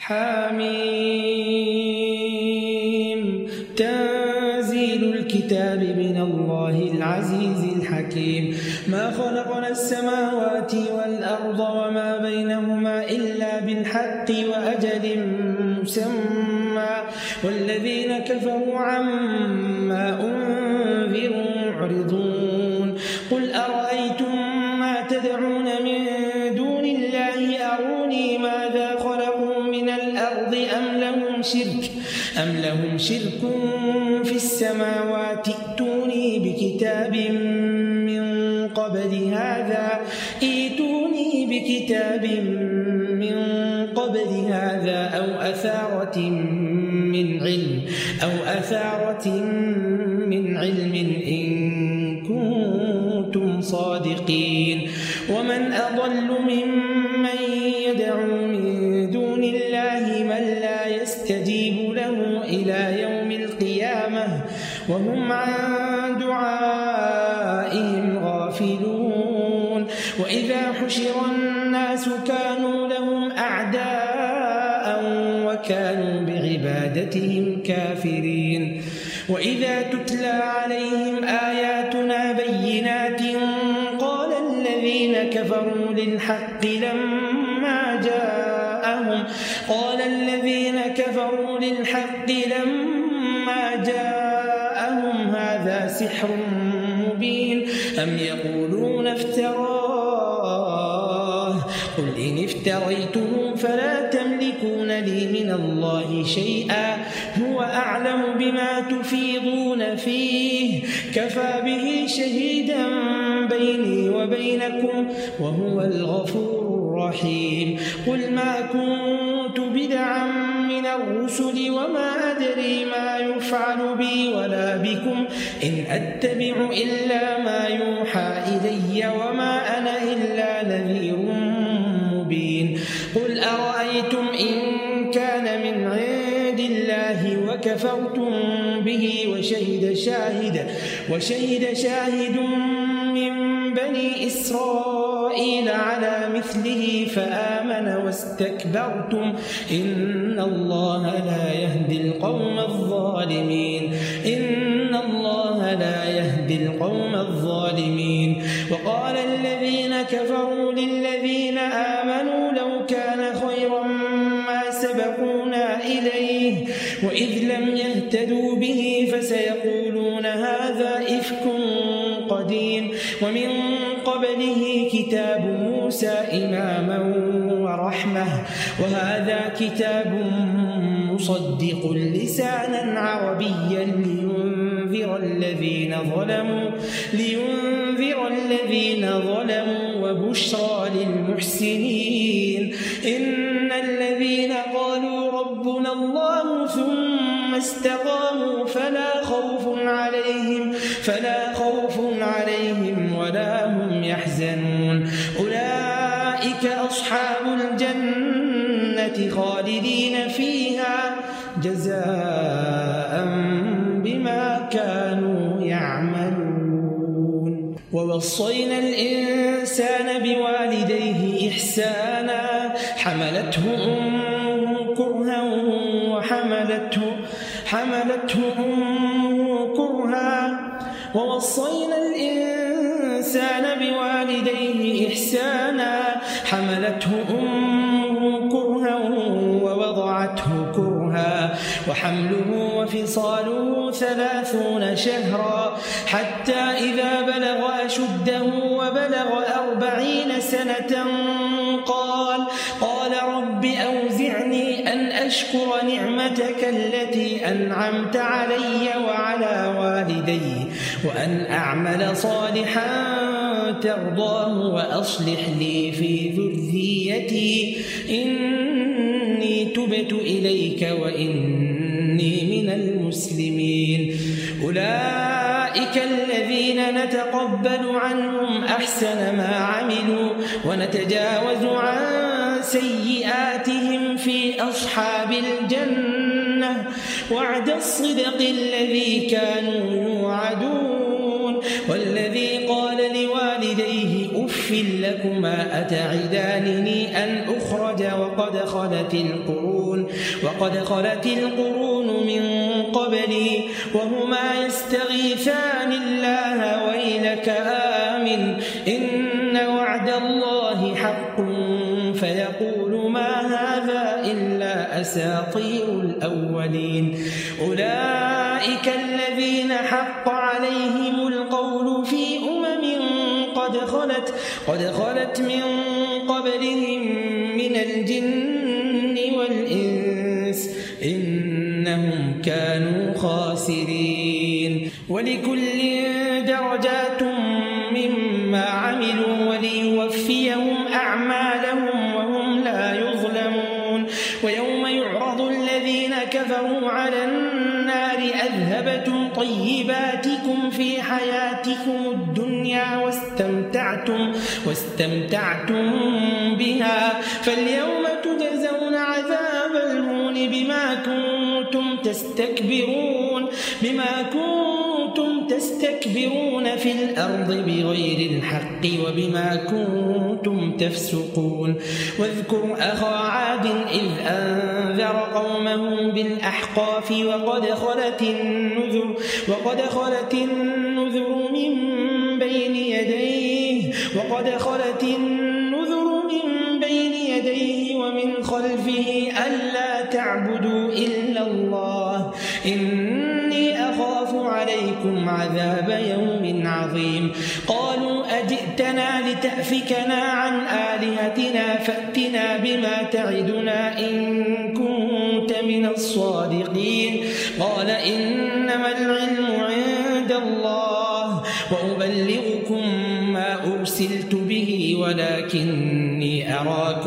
حميم تنزيل الكتاب من الله العزيز الحكيم ما خلقنا السماوات والأرض وما بينهما إلا بالحق وأجل مسمى والذين كفروا عما أنذروا معرضون قل أرأيتم ما تدعون من دون الله أروني ماذا خلقوا من الأرض أم لهم شرك في السماوات ائتوني بكتاب من قبل هذا أو أثارة من علم إن كنتم صادقين ومن أضل ممن يدعو من دون الله من لا يستجيب له إلى يوم القيامة وهم عن دعائهم غافلون وإذا حشر الناس كانوا لهم أعداء وكانوا بعبادتهم كافرين وإذا تتلى عليهم آياتنا بينات قال الذين كفروا للحق لما جاءهم هذا سحر مبين أم يقولون افتراه قل إن افتريته فلا تملكون لي من الله شيئا هو أعلم بما تفيضون فيه كفى به شهيدا بيني وبينكم وهو الغفور الرحيم قل ما كنت بدعا من الرسل وما أدري ما يفعل بي ولا بكم إن أتبع إلا ما يوحى إلي وما أنا إلا نذير مبين قل أرأيتم إن كان من عند الله وكفرتم به وشهد شاهد من بني إسرائيل على مثله فآمن واستكبرتم إن الله لا يهدي القوم الظالمين وقال الذين كفروا للذين آمنوا لو كان خيرا ما سبقونا إليه وإذ لم يهتدوا به فسيقولون هذا إفك قديم ومن قبله كتاب موسى إماما ورحمة وهذا كتاب مصدق لسانا عربيا لينذر الذين ظلموا وبشرى للمحسنين إن الذين قالوا ربنا الله ثم استقاموا فلا خوف عليهم ولا هم يحزنون أولئك أصحاب الجنة خالدين فيها جزاء بما كانوا يعملون ووصينا الإنسان بوالديه إحسانا حملته أمه كرها ووصينا الإنسان بوالديه إحسانا حملته أمه كرها ووضعته كرها وحمله وفصاله 30 شهرا حتى إذا بلغ أشده وبلغ 40 سنة قال رب أوزعني أن أشكر نعمتك التي أنعمت علي وعلى والدي وأن أعمل صالحا ترضاه وأصلح لي في ذريتي إني تبت إليك وإني من المسلمين أولئك الذين نتقبل عنهم أحسن ما عملوا ونتجاوز عن سيئاتهم في أصحاب الجنة وعد الصدق الذي كانوا يوعدون والذي قال لوالديه أف لكما أتعدانني أن أخرج وقد خلت القرون يستغفرون وقد خلت القرون من قبلي وهما يستغيثان الله ويلك آمن إن وعد الله حق فيقول ما هذا إلا أساطير الأولين أولئك الذين حق عليهم القول في قد خلت من قبلهم من الجن والإنس إنهم كانوا خاسرين ولكل درجات مما عملوا وليوفيهم أعمالهم وهم لا يظلمون ويوم يعرض الذين كفروا على النار أذهبتم طيباتكم في حياتكم الدنيا واستمتعتم بها فاليوم تجزون عذاب الهون بما كنتم تستكبرون في الأرض بغير الحق وبما كنتم تفسقون واذكر أخا عاد إذ أنذر قومه بالأحقاف وقد خلت النذر من بين يديه ومن خلفه ألا تعبدوا إلا الله إني أخاف عليكم عذاب يوم عظيم قالوا أجئتنا لتأفكنا عن آلهتنا فأتنا بما تعدنا إن كنت من الصادقين قال إنما العلم عند الله وأبلغكم ما أرسلت به ولكني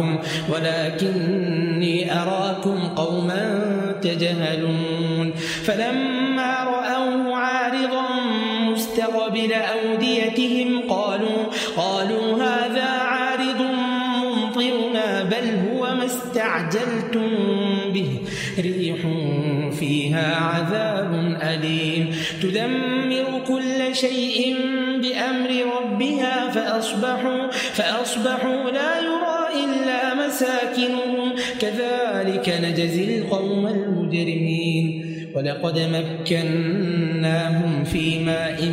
أراكم قوما تجهلون فلما رأوه عارضا مستقبل أوديتهم قالوا هذا عارض ممطرنا بل هو ما استعجلتم به ريح فيها عذاب أليم تدمر كل شيء بأمر ربها فأصبحوا لا يرى إلا مساكنهم كذلك نجزي القوم المجرمين ولقد مكناهم في ماء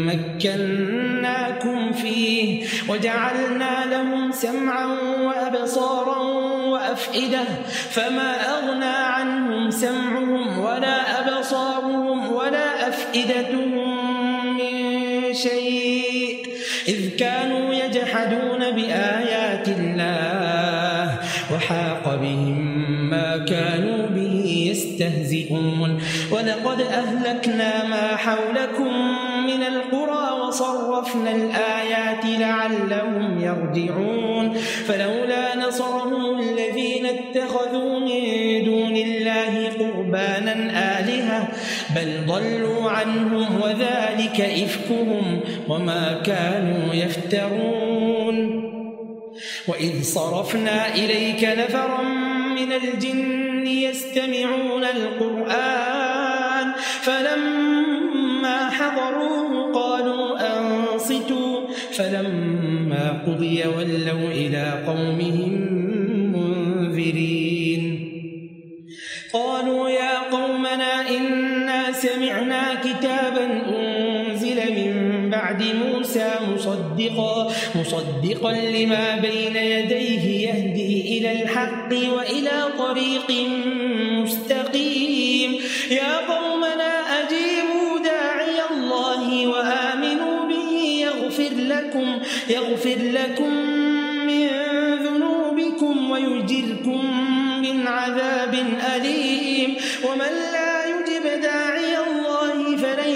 مكناكم فيه وجعلنا لهم سمعا وأبصارا وأفئدة فما أغنى عنهم سمعهم ولا أبصارهم ولا أفئدتهم من شيء إذ كانوا يجحدون بآيات الله وحاق بهم ما كانوا به يستهزئون ولقد أهلكنا ما حولكم من القرى وصرفنا الآيات لعلهم يرجعون فلولا نصرهم الذين اتخذوا من دون الله قربانا آلهة بل ضلوا عنهم وذلك إفكهم وما كانوا يفترون وإذ صرفنا إليك نفرا من الجن يستمعون القرآن فلما حضروه قالوا أنصتوا فلما قضي ولوا إلى قومهم منذرين قالوا يا قومنا إنا سمعنا كتابا أنزل من بعد موسى مصدقا لما بين يديه يهدي إلى الحق وإلى طريق مستقيم يا قومنا أجيبوا داعي الله وآمنوا به يغفر لكم من ذنوبكم ويجركم من عذاب أليم ومن لا يجب داعي الله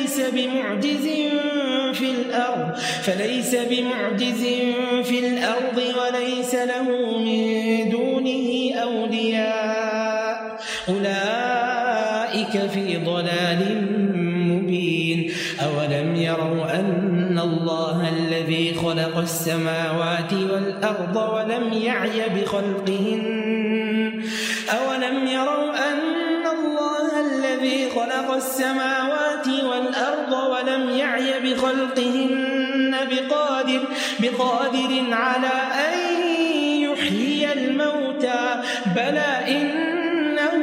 فليس بمعجز في الأرض وليس له من دونه أولياء أولئك في ضلال مبين أولم يروا أن الله الذي خلق السماوات والأرض ولم يعي بخلقهن بقادر على أن يحيي الموتى بلى إنه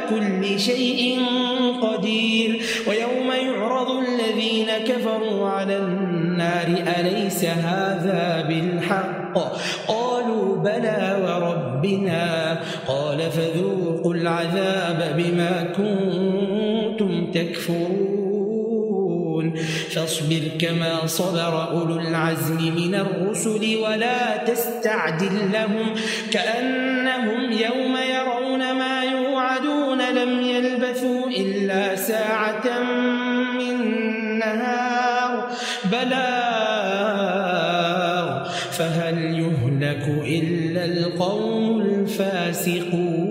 كل شيء قدير ويوم يعرض الذين كفروا على النار أليس هذا بالحق قالوا بلى وربنا قال فذوقوا العذاب بما كنتم تكفرون فاصبر كما صبر أولو العزم من الرسل ولا تستعجل لهم كأنهم يوم يرون ما يوعدون لم يلبثوا إلا ساعة من نهار بلاغ فهل يهلك إلا القوم الفاسقون.